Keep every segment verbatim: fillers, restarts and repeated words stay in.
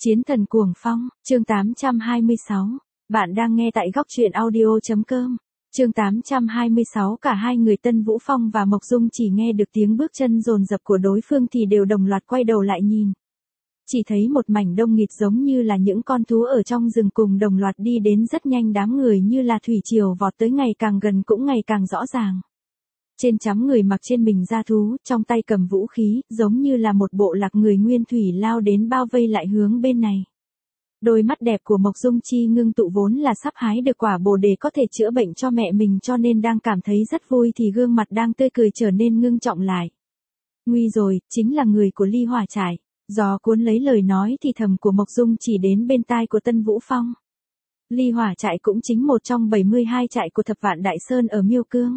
Chiến thần cuồng phong, chương tám trăm hai mươi sáu. Bạn đang nghe tại góc truyện audio.com. Chương tám trăm hai mươi sáu. Cả hai người Tân Vũ Phong và Mộc Dung chỉ nghe được tiếng bước chân dồn dập của đối phương thì đều đồng loạt quay đầu lại nhìn. Chỉ thấy một mảnh đông nghịt giống như là những con thú ở trong rừng cùng đồng loạt đi đến rất nhanh, đám người như là thủy triều vọt tới, ngày càng gần cũng ngày càng rõ ràng. Trên trắm người mặc trên mình da thú, trong tay cầm vũ khí, giống như là một bộ lạc người nguyên thủy lao đến bao vây lại hướng bên này. Đôi mắt đẹp của Mộc Dung Chi ngưng tụ, vốn là sắp hái được quả bồ đề có thể chữa bệnh cho mẹ mình cho nên đang cảm thấy rất vui thì gương mặt đang tươi cười trở nên ngưng trọng lại. Nguy rồi, chính là người của Ly Hỏa Trại. Gió cuốn lấy lời nói thì thầm của Mộc Dung chỉ đến bên tai của Tân Vũ Phong. Ly Hỏa Trại cũng chính một trong bảy mươi hai trại của Thập Vạn Đại Sơn ở Miêu Cương.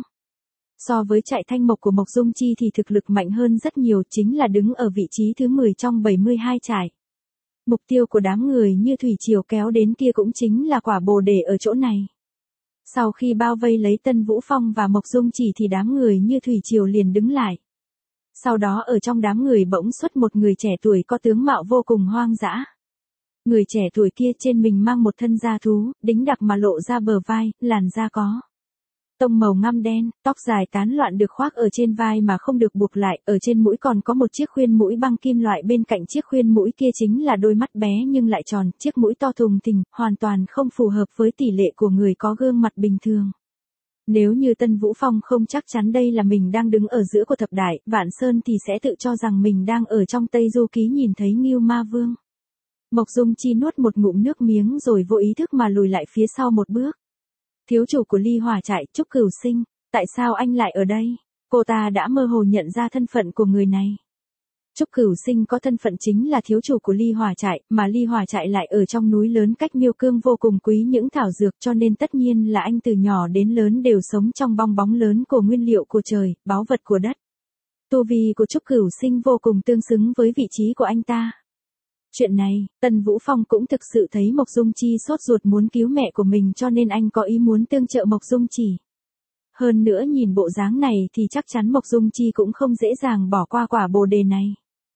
So với trại Thanh Mộc của Mộc Dung Chi thì thực lực mạnh hơn rất nhiều, chính là đứng ở vị trí thứ mười trong bảy mươi hai trại. Mục tiêu của đám người như thủy triều kéo đến kia cũng chính là quả bồ đề ở chỗ này. Sau khi bao vây lấy Tân Vũ Phong và Mộc Dung Chỉ thì đám người như thủy triều liền đứng lại. Sau đó ở trong đám người bỗng xuất một người trẻ tuổi có tướng mạo vô cùng hoang dã. Người trẻ tuổi kia trên mình mang một thân da thú, đính đặc mà lộ ra bờ vai, làn da có tông màu ngăm đen, tóc dài tán loạn được khoác ở trên vai mà không được buộc lại, ở trên mũi còn có một chiếc khuyên mũi băng kim loại, bên cạnh chiếc khuyên mũi kia chính là đôi mắt bé nhưng lại tròn, chiếc mũi to thùng thình, hoàn toàn không phù hợp với tỷ lệ của người có gương mặt bình thường. Nếu như Tân Vũ Phong không chắc chắn đây là mình đang đứng ở giữa của thập đại Vạn Sơn thì sẽ tự cho rằng mình đang ở trong Tây Du Ký nhìn thấy Ngưu Ma Vương. Mộc Dung Chi nuốt một ngụm nước miếng rồi vô ý thức mà lùi lại phía sau một bước. Thiếu chủ của Ly Hỏa Trại, Trúc Cửu Sinh, tại sao anh lại ở đây? Cô ta đã mơ hồ nhận ra thân phận của người này. Trúc Cửu Sinh có thân phận chính là thiếu chủ của Ly Hỏa Trại, mà Ly Hỏa Trại lại ở trong núi lớn cách Miêu Cương vô cùng quý những thảo dược, cho nên tất nhiên là anh từ nhỏ đến lớn đều sống trong bong bóng lớn của nguyên liệu của trời, báu vật của đất. Tu vi của Trúc Cửu Sinh vô cùng tương xứng với vị trí của anh ta. Chuyện này, Tân Vũ Phong cũng thực sự thấy Mộc Dung Chi sốt ruột muốn cứu mẹ của mình cho nên anh có ý muốn tương trợ Mộc Dung Chỉ. Hơn nữa nhìn bộ dáng này thì chắc chắn Mộc Dung Chi cũng không dễ dàng bỏ qua quả bồ đề này.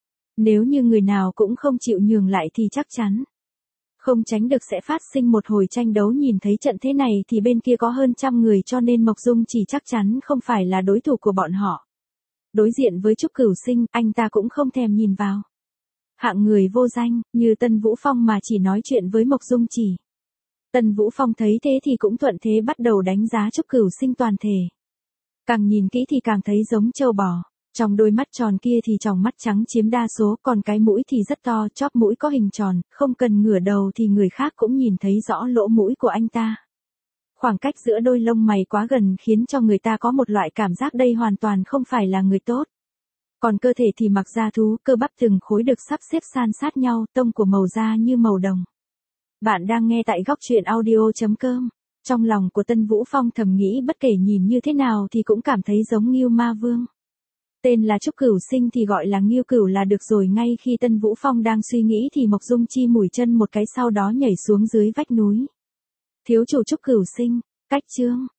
Nếu như người nào cũng không chịu nhường lại thì chắc chắn không tránh được sẽ phát sinh một hồi tranh đấu, nhìn thấy trận thế này thì bên kia có hơn trăm người cho nên Mộc Dung Chỉ chắc chắn không phải là đối thủ của bọn họ. Đối diện với Trúc Cửu Sinh, anh ta cũng không thèm nhìn vào. Hạng người vô danh, như Tân Vũ Phong mà chỉ nói chuyện với Mộc Dung Chỉ. Tân Vũ Phong thấy thế thì cũng thuận thế bắt đầu đánh giá Trúc Cửu Sinh toàn thể. Càng nhìn kỹ thì càng thấy giống trâu bò. Trong đôi mắt tròn kia thì tròng mắt trắng chiếm đa số, còn cái mũi thì rất to, chóp mũi có hình tròn, không cần ngửa đầu thì người khác cũng nhìn thấy rõ lỗ mũi của anh ta. Khoảng cách giữa đôi lông mày quá gần khiến cho người ta có một loại cảm giác đây hoàn toàn không phải là người tốt. Còn cơ thể thì mặc da thú, cơ bắp từng khối được sắp xếp san sát nhau, tông của màu da như màu đồng. Bạn đang nghe tại góc truyện audio.com. Trong lòng của Tân Vũ Phong thầm nghĩ bất kể nhìn như thế nào thì cũng cảm thấy giống Ngưu Ma Vương. Tên là Trúc Cửu Sinh thì gọi là Ngưu Cửu là được rồi. Ngay khi Tân Vũ Phong đang suy nghĩ thì Mộc Dung Chi mũi chân một cái sau đó nhảy xuống dưới vách núi. Thiếu chủ Trúc Cửu Sinh, cách chương.